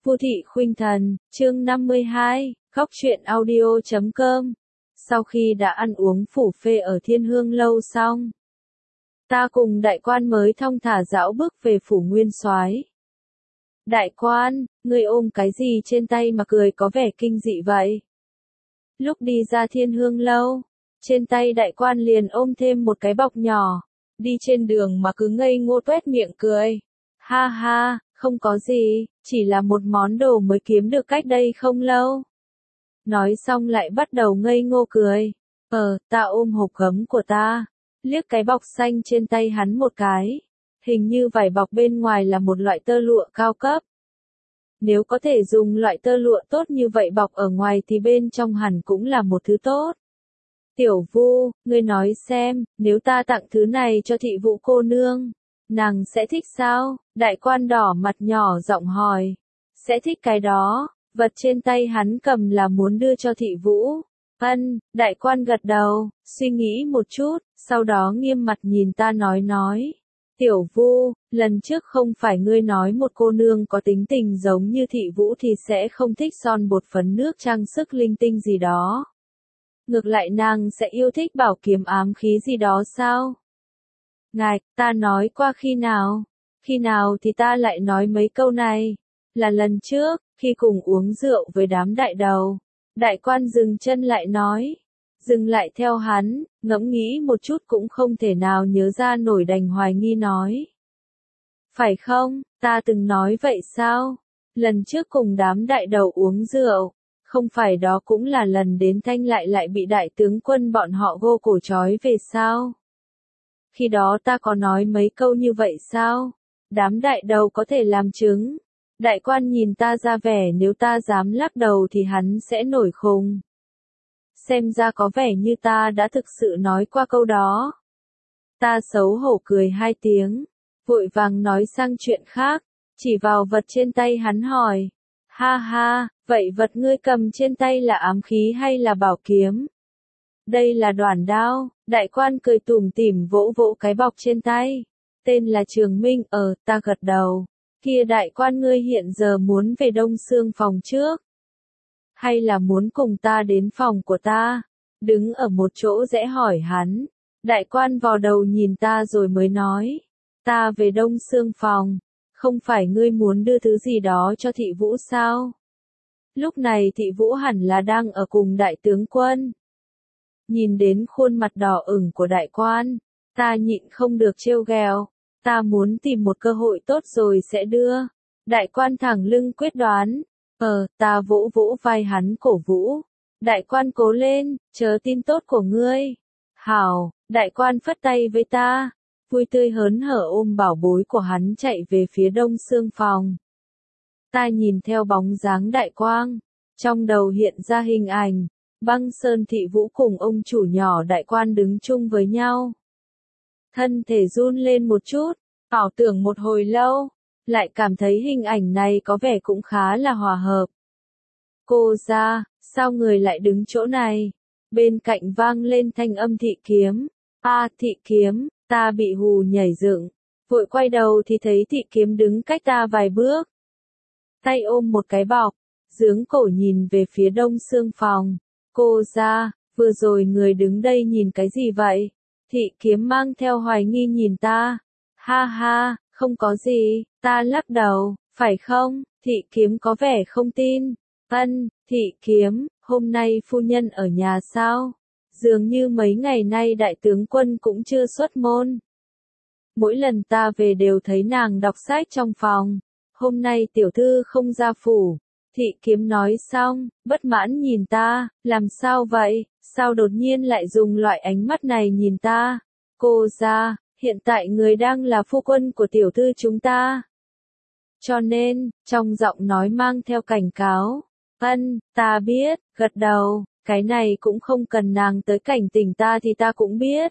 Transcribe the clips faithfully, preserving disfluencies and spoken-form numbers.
Vu Thị Khuynh Thần, chương năm mươi hai, góc truyện audio chấm com. Sau khi đã ăn uống phủ phê ở Thiên Hương Lâu xong, ta cùng đại quan mới thong thả dạo bước về phủ Nguyên Soái. Đại quan, ngươi ôm cái gì trên tay mà cười có vẻ kinh dị vậy? Lúc đi ra Thiên Hương Lâu, trên tay đại quan liền ôm thêm một cái bọc nhỏ, đi trên đường mà cứ ngây ngô tuét miệng cười. Ha ha, không có gì, chỉ là một món đồ mới kiếm được cách đây không lâu. Nói xong lại bắt đầu ngây ngô cười. Ờ, ta ôm hộp gấm của ta, liếc cái bọc xanh trên tay hắn một cái. Hình như vải bọc bên ngoài là một loại tơ lụa cao cấp. Nếu có thể dùng loại tơ lụa tốt như vậy bọc ở ngoài thì bên trong hẳn cũng là một thứ tốt. Tiểu Vu, ngươi nói xem, nếu ta tặng thứ này cho thị Vũ cô nương, nàng sẽ thích sao? Đại quan đỏ mặt nhỏ giọng hỏi. Sẽ thích cái đó, vật trên tay hắn cầm là muốn đưa cho thị Vũ. Ân, đại quan gật đầu, suy nghĩ một chút, sau đó nghiêm mặt nhìn ta nói nói. Tiểu Vu, lần trước không phải ngươi nói một cô nương có tính tình giống như thị Vũ thì sẽ không thích son bột phấn nước trang sức linh tinh gì đó. Ngược lại nàng sẽ yêu thích bảo kiếm ám khí gì đó sao? Ngài, ta nói qua khi nào? Khi nào thì ta lại nói mấy câu này? Là lần trước, khi cùng uống rượu với đám đại đầu. Đại quan dừng chân lại nói. Dừng lại theo hắn, ngẫm nghĩ một chút cũng không thể nào nhớ ra nổi đành hoài nghi nói. Phải không, ta từng nói vậy sao? Lần trước cùng đám đại đầu uống rượu, không phải đó cũng là lần đến Thanh lại lại bị đại tướng quân bọn họ gô cổ trói về sao? Khi đó ta có nói mấy câu như vậy sao? Đám đại đầu có thể làm chứng. Đại quan nhìn ta ra vẻ nếu ta dám lắc đầu thì hắn sẽ nổi khùng. Xem ra có vẻ như ta đã thực sự nói qua câu đó. Ta xấu hổ cười hai tiếng, vội vàng nói sang chuyện khác, chỉ vào vật trên tay hắn hỏi. Ha ha, vậy vật ngươi cầm trên tay là ám khí hay là bảo kiếm? Đây là đoản đao, đại quan cười tủm tỉm vỗ vỗ cái bọc trên tay. Tên là Trường Minh, ờ, ta gật đầu. Kia đại quan ngươi hiện giờ muốn về Đông Xương phòng trước? Hay là muốn cùng ta đến phòng của ta? Đứng ở một chỗ rẽ hỏi hắn. Đại quan vò đầu nhìn ta rồi mới nói. Ta về Đông Xương phòng. Không phải ngươi muốn đưa thứ gì đó cho thị Vũ sao? Lúc này thị Vũ hẳn là đang ở cùng đại tướng quân. Nhìn đến khuôn mặt đỏ ửng của đại quan, ta nhịn không được trêu ghẹo. Ta muốn tìm một cơ hội tốt rồi sẽ đưa. Đại quan thẳng lưng quyết đoán. Ờ, ta vỗ vỗ vai hắn cổ vũ. Đại quan cố lên, chờ tin tốt của ngươi. Hảo, đại quan phất tay với ta. Vui tươi hớn hở ôm bảo bối của hắn chạy về phía Đông Xương phòng. Ta nhìn theo bóng dáng đại quang. Trong đầu hiện ra hình ảnh. Băng Sơn thị Vũ cùng ông chủ nhỏ đại quan đứng chung với nhau. Thân thể run lên một chút, ảo tưởng một hồi lâu, lại cảm thấy hình ảnh này có vẻ cũng khá là hòa hợp. Cô ra, sao người lại đứng chỗ này? Bên cạnh vang lên thanh âm Thị Kiếm. A, Thị Kiếm, ta bị hù nhảy dựng, vội quay đầu thì thấy Thị Kiếm đứng cách ta vài bước. Tay ôm một cái bọc, giướng cổ nhìn về phía Đông Xương phòng. Cô ra, vừa rồi người đứng đây nhìn cái gì vậy? Thị Kiếm mang theo hoài nghi nhìn ta. Ha ha, không có gì, ta lắc đầu, phải không? Thị Kiếm có vẻ không tin. Ân, Thị Kiếm, hôm nay phu nhân ở nhà sao? Dường như mấy ngày nay đại tướng quân cũng chưa xuất môn. Mỗi lần ta về đều thấy nàng đọc sách trong phòng. Hôm nay tiểu thư không ra phủ. Thị Kiếm nói xong, bất mãn nhìn ta, làm sao vậy, sao đột nhiên lại dùng loại ánh mắt này nhìn ta? Cô ra, hiện tại người đang là phu quân của tiểu thư chúng ta. Cho nên, trong giọng nói mang theo cảnh cáo. Ân, ta biết, gật đầu, cái này cũng không cần nàng tới cảnh tỉnh ta thì ta cũng biết.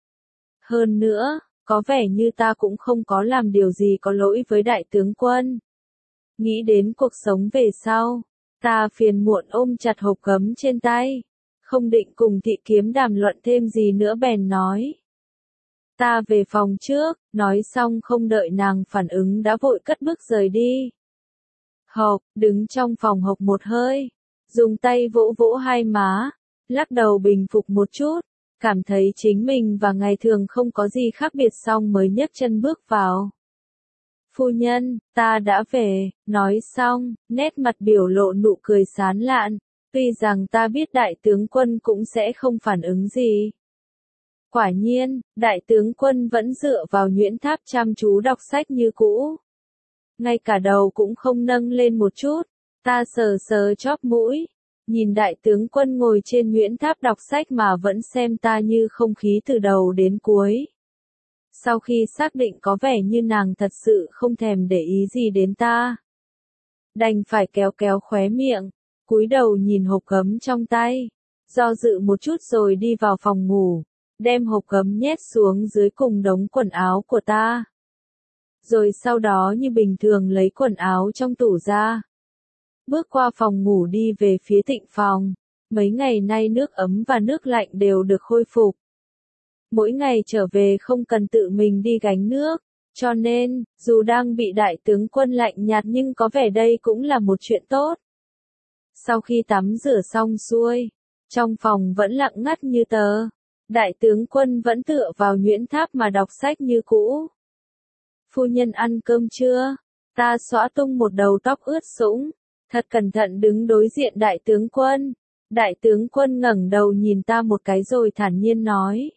Hơn nữa, có vẻ như ta cũng không có làm điều gì có lỗi với đại tướng quân. Nghĩ đến cuộc sống về sau, ta phiền muộn ôm chặt hộp gấm trên tay, không định cùng Thị Kiếm đàm luận thêm gì nữa bèn nói. Ta về phòng trước, nói xong không đợi nàng phản ứng đã vội cất bước rời đi. Hộc, đứng trong phòng hộc một hơi, dùng tay vỗ vỗ hai má, lắc đầu bình phục một chút, cảm thấy chính mình và ngày thường không có gì khác biệt xong mới nhấc chân bước vào. Phu nhân, ta đã về, nói xong, nét mặt biểu lộ nụ cười sán lạn, tuy rằng ta biết đại tướng quân cũng sẽ không phản ứng gì. Quả nhiên, đại tướng quân vẫn dựa vào nhuyễn tháp chăm chú đọc sách như cũ. Ngay cả đầu cũng không nâng lên một chút, ta sờ sờ chóp mũi, nhìn đại tướng quân ngồi trên nhuyễn tháp đọc sách mà vẫn xem ta như không khí từ đầu đến cuối. Sau khi xác định có vẻ như nàng thật sự không thèm để ý gì đến ta, đành phải kéo kéo khóe miệng, cúi đầu nhìn hộp gấm trong tay, do dự một chút rồi đi vào phòng ngủ, đem hộp gấm nhét xuống dưới cùng đống quần áo của ta. Rồi sau đó như bình thường lấy quần áo trong tủ ra. Bước qua phòng ngủ đi về phía tịnh phòng, mấy ngày nay nước ấm và nước lạnh đều được khôi phục. Mỗi ngày trở về không cần tự mình đi gánh nước, cho nên, dù đang bị đại tướng quân lạnh nhạt nhưng có vẻ đây cũng là một chuyện tốt. Sau khi tắm rửa xong xuôi, trong phòng vẫn lặng ngắt như tờ, đại tướng quân vẫn tựa vào nhuyễn tháp mà đọc sách như cũ. Phu nhân ăn cơm chưa? Ta xõa tung một đầu tóc ướt sũng, thật cẩn thận đứng đối diện đại tướng quân. Đại tướng quân ngẩng đầu nhìn ta một cái rồi thản nhiên nói.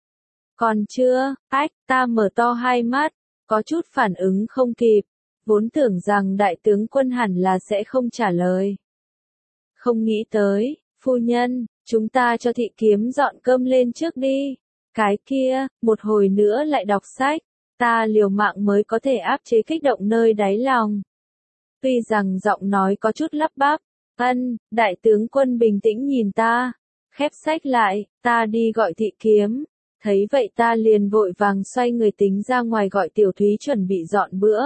Còn chưa, ách, ta mở to hai mắt, có chút phản ứng không kịp, vốn tưởng rằng đại tướng quân hẳn là sẽ không trả lời. Không nghĩ tới, phu nhân, chúng ta cho thị kiếm dọn cơm lên trước đi. Cái kia, một hồi nữa lại đọc sách, ta liều mạng mới có thể áp chế kích động nơi đáy lòng. Tuy rằng giọng nói có chút lắp bắp, ân, đại tướng quân bình tĩnh nhìn ta, khép sách lại, ta đi gọi thị kiếm. Thấy vậy ta liền vội vàng xoay người tính ra ngoài gọi Tiểu Thúy chuẩn bị dọn bữa.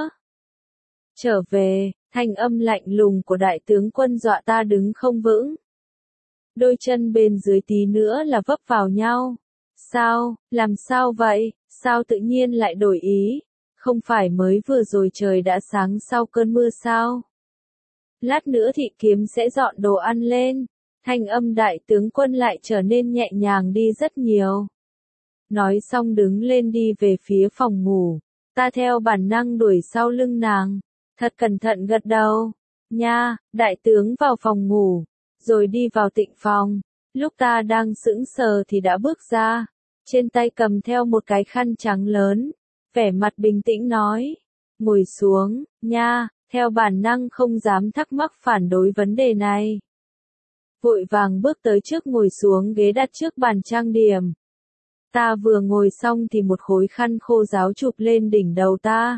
Trở về, thanh âm lạnh lùng của đại tướng quân dọa ta đứng không vững. Đôi chân bên dưới tí nữa là vấp vào nhau. Sao, làm sao vậy, sao tự nhiên lại đổi ý, không phải mới vừa rồi trời đã sáng sau cơn mưa sao? Lát nữa thị kiếm sẽ dọn đồ ăn lên, thanh âm đại tướng quân lại trở nên nhẹ nhàng đi rất nhiều. Nói xong đứng lên đi về phía phòng ngủ, ta theo bản năng đuổi sau lưng nàng, thật cẩn thận gật đầu, nha, đại tướng vào phòng ngủ, rồi đi vào tịnh phòng, lúc ta đang sững sờ thì đã bước ra, trên tay cầm theo một cái khăn trắng lớn, vẻ mặt bình tĩnh nói, ngồi xuống, nha, theo bản năng không dám thắc mắc phản đối vấn đề này. Vội vàng bước tới trước ngồi xuống ghế đặt trước bàn trang điểm. Ta vừa ngồi xong thì một khối khăn khô ráo chụp lên đỉnh đầu ta.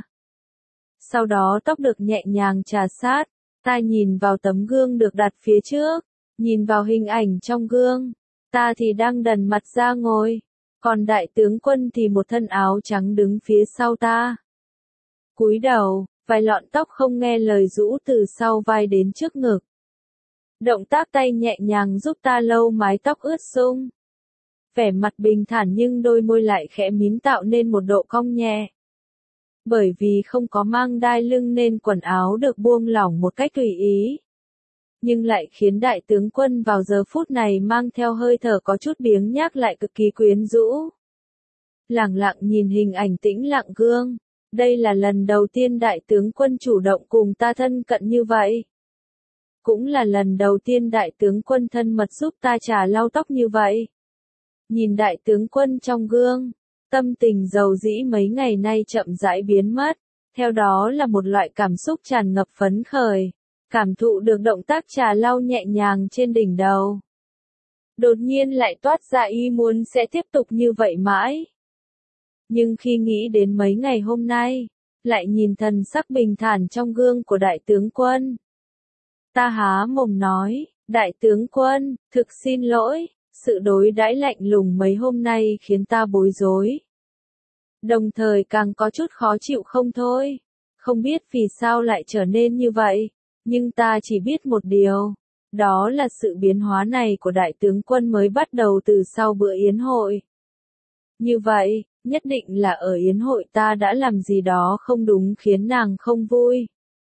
Sau đó tóc được nhẹ nhàng chà sát, ta nhìn vào tấm gương được đặt phía trước, nhìn vào hình ảnh trong gương, ta thì đang đần mặt ra ngồi, còn đại tướng quân thì một thân áo trắng đứng phía sau ta. Cúi đầu, vài lọn tóc không nghe lời rũ từ sau vai đến trước ngực. Động tác tay nhẹ nhàng giúp ta lau mái tóc ướt sũng. Vẻ mặt bình thản nhưng đôi môi lại khẽ mím tạo nên một độ cong nhẹ. Bởi vì không có mang đai lưng nên quần áo được buông lỏng một cách tùy ý. Nhưng lại khiến đại tướng quân vào giờ phút này mang theo hơi thở có chút biếng nhác lại cực kỳ quyến rũ. Lẳng lặng nhìn hình ảnh tĩnh lặng gương, đây là lần đầu tiên đại tướng quân chủ động cùng ta thân cận như vậy. Cũng là lần đầu tiên đại tướng quân thân mật giúp ta chà lau tóc như vậy. Nhìn đại tướng quân trong gương, tâm tình dầu dĩ mấy ngày nay chậm rãi biến mất, theo đó là một loại cảm xúc tràn ngập phấn khởi, cảm thụ được động tác trà lau nhẹ nhàng trên đỉnh đầu. Đột nhiên lại toát ra ý muốn sẽ tiếp tục như vậy mãi. Nhưng khi nghĩ đến mấy ngày hôm nay, lại nhìn thần sắc bình thản trong gương của đại tướng quân. Ta há mồm nói, đại tướng quân, thực xin lỗi. Sự đối đãi lạnh lùng mấy hôm nay khiến ta bối rối. Đồng thời càng có chút khó chịu không thôi. Không biết vì sao lại trở nên như vậy, nhưng ta chỉ biết một điều. Đó là sự biến hóa này của đại tướng quân mới bắt đầu từ sau bữa yến hội. Như vậy, nhất định là ở yến hội ta đã làm gì đó không đúng khiến nàng không vui.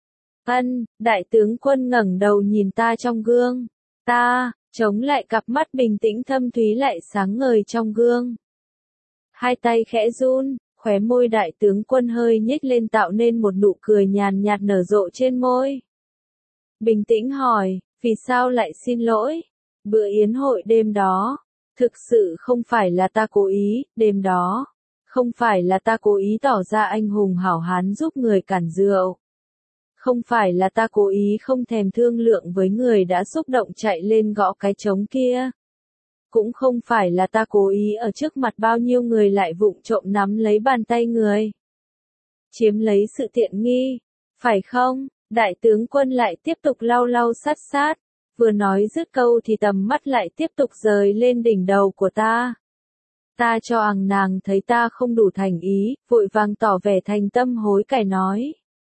Ân, đại tướng quân ngẩng đầu nhìn ta trong gương. Ta, chống lại cặp mắt bình tĩnh thâm thúy lại sáng ngời trong gương. Hai tay khẽ run, khóe môi đại tướng quân hơi nhếch lên tạo nên một nụ cười nhàn nhạt nở rộ trên môi. Bình tĩnh hỏi, vì sao lại xin lỗi? Bữa yến hội đêm đó, thực sự không phải là ta cố ý, đêm đó, không phải là ta cố ý tỏ ra anh hùng hảo hán giúp người cản rượu. Không phải là ta cố ý không thèm thương lượng với người đã xúc động chạy lên gõ cái trống kia. Cũng không phải là ta cố ý ở trước mặt bao nhiêu người lại vụng trộm nắm lấy bàn tay người. Chiếm lấy sự tiện nghi, phải không? Đại tướng quân lại tiếp tục lau lau sát sát, vừa nói dứt câu thì tầm mắt lại tiếp tục rời lên đỉnh đầu của ta. Ta cho rằng nàng thấy ta không đủ thành ý, vội vàng tỏ vẻ thành tâm hối cải nói.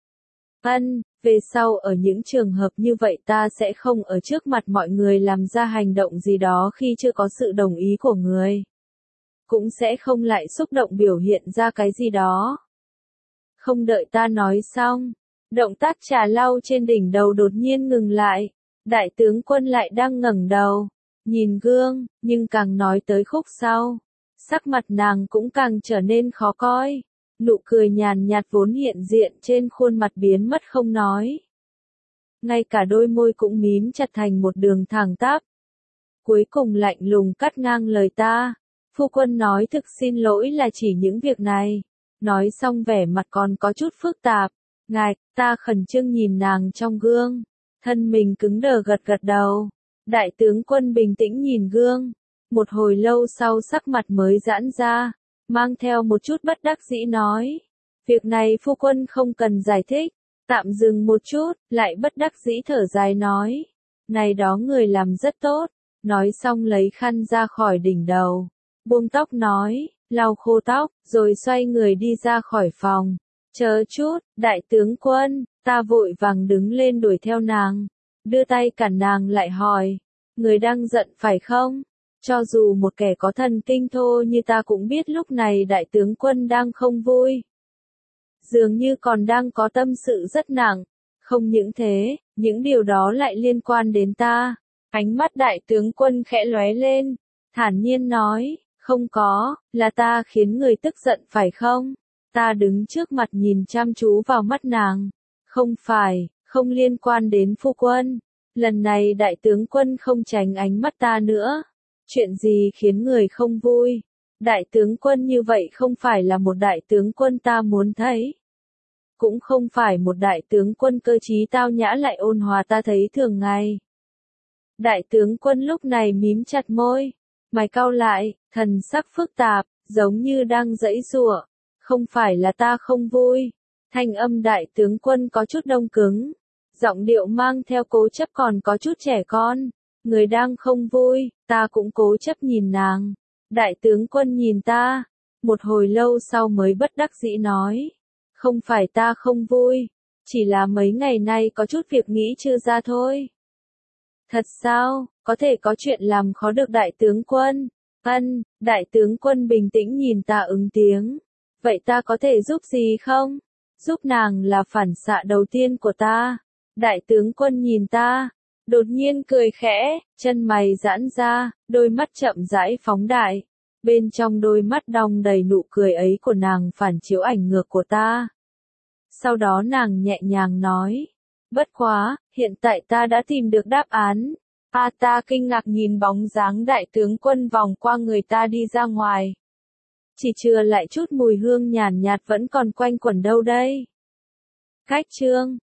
Ân, về sau ở những trường hợp như vậy ta sẽ không ở trước mặt mọi người làm ra hành động gì đó khi chưa có sự đồng ý của người. Cũng sẽ không lại xúc động biểu hiện ra cái gì đó. Không đợi ta nói xong, động tác trà lau trên đỉnh đầu đột nhiên ngừng lại. Đại tướng quân lại đang ngẩng đầu, nhìn gương, nhưng càng nói tới khúc sau, sắc mặt nàng cũng càng trở nên khó coi. Nụ cười nhàn nhạt vốn hiện diện trên khuôn mặt biến mất không nói. Ngay cả đôi môi cũng mím chặt thành một đường thẳng tắp. Cuối cùng lạnh lùng cắt ngang lời ta. Phu quân nói thực xin lỗi là chỉ những việc này. Nói xong vẻ mặt còn có chút phức tạp. Ngài, ta khẩn trương nhìn nàng trong gương. Thân mình cứng đờ gật gật đầu. Đại tướng quân bình tĩnh nhìn gương. Một hồi lâu sau sắc mặt mới giãn ra. Mang theo một chút bất đắc dĩ nói. Việc này phu quân không cần giải thích. Tạm dừng một chút, lại bất đắc dĩ thở dài nói. Này đó người làm rất tốt. Nói xong lấy khăn ra khỏi đỉnh đầu. Buông tóc nói, lau khô tóc, rồi xoay người đi ra khỏi phòng. Chờ chút, đại tướng quân, ta vội vàng đứng lên đuổi theo nàng. Đưa tay cản nàng lại hỏi. Người đang giận phải không? Cho dù một kẻ có thần kinh thô như ta cũng biết lúc này đại tướng quân đang không vui. Dường như còn đang có tâm sự rất nặng. Không những thế, những điều đó lại liên quan đến ta. Ánh mắt đại tướng quân khẽ lóe lên, thản nhiên nói, không có, là ta khiến người tức giận phải không? Ta đứng trước mặt nhìn chăm chú vào mắt nàng. Không phải, không liên quan đến phu quân. Lần này đại tướng quân không tránh ánh mắt ta nữa. Chuyện gì khiến người không vui? Đại tướng quân như vậy không phải là một đại tướng quân ta muốn thấy. Cũng không phải một đại tướng quân cơ trí tao nhã lại ôn hòa ta thấy thường ngày. Đại tướng quân lúc này mím chặt môi, mày cau lại, thần sắc phức tạp, giống như đang giãy giụa. Không phải là ta không vui. Thanh âm đại tướng quân có chút đông cứng. Giọng điệu mang theo cố chấp còn có chút trẻ con. Người đang không vui, ta cũng cố chấp nhìn nàng. Đại tướng quân nhìn ta. Một hồi lâu sau mới bất đắc dĩ nói. Không phải ta không vui. Chỉ là mấy ngày nay có chút việc nghĩ chưa ra thôi. Thật sao, có thể có chuyện làm khó được đại tướng quân? Ân, đại tướng quân bình tĩnh nhìn ta ứng tiếng. Vậy ta có thể giúp gì không? Giúp nàng là phản xạ đầu tiên của ta. Đại tướng quân nhìn ta. Đột nhiên cười khẽ, chân mày giãn ra, đôi mắt chậm rãi phóng đại. Bên trong đôi mắt đong đầy nụ cười ấy của nàng phản chiếu ảnh ngược của ta. Sau đó nàng nhẹ nhàng nói. Bất quá, hiện tại ta đã tìm được đáp án. A ta kinh ngạc nhìn bóng dáng đại tướng quân vòng qua người ta đi ra ngoài. Chỉ chừa lại chút mùi hương nhàn nhạt vẫn còn quanh quẩn đâu đây. Cách chương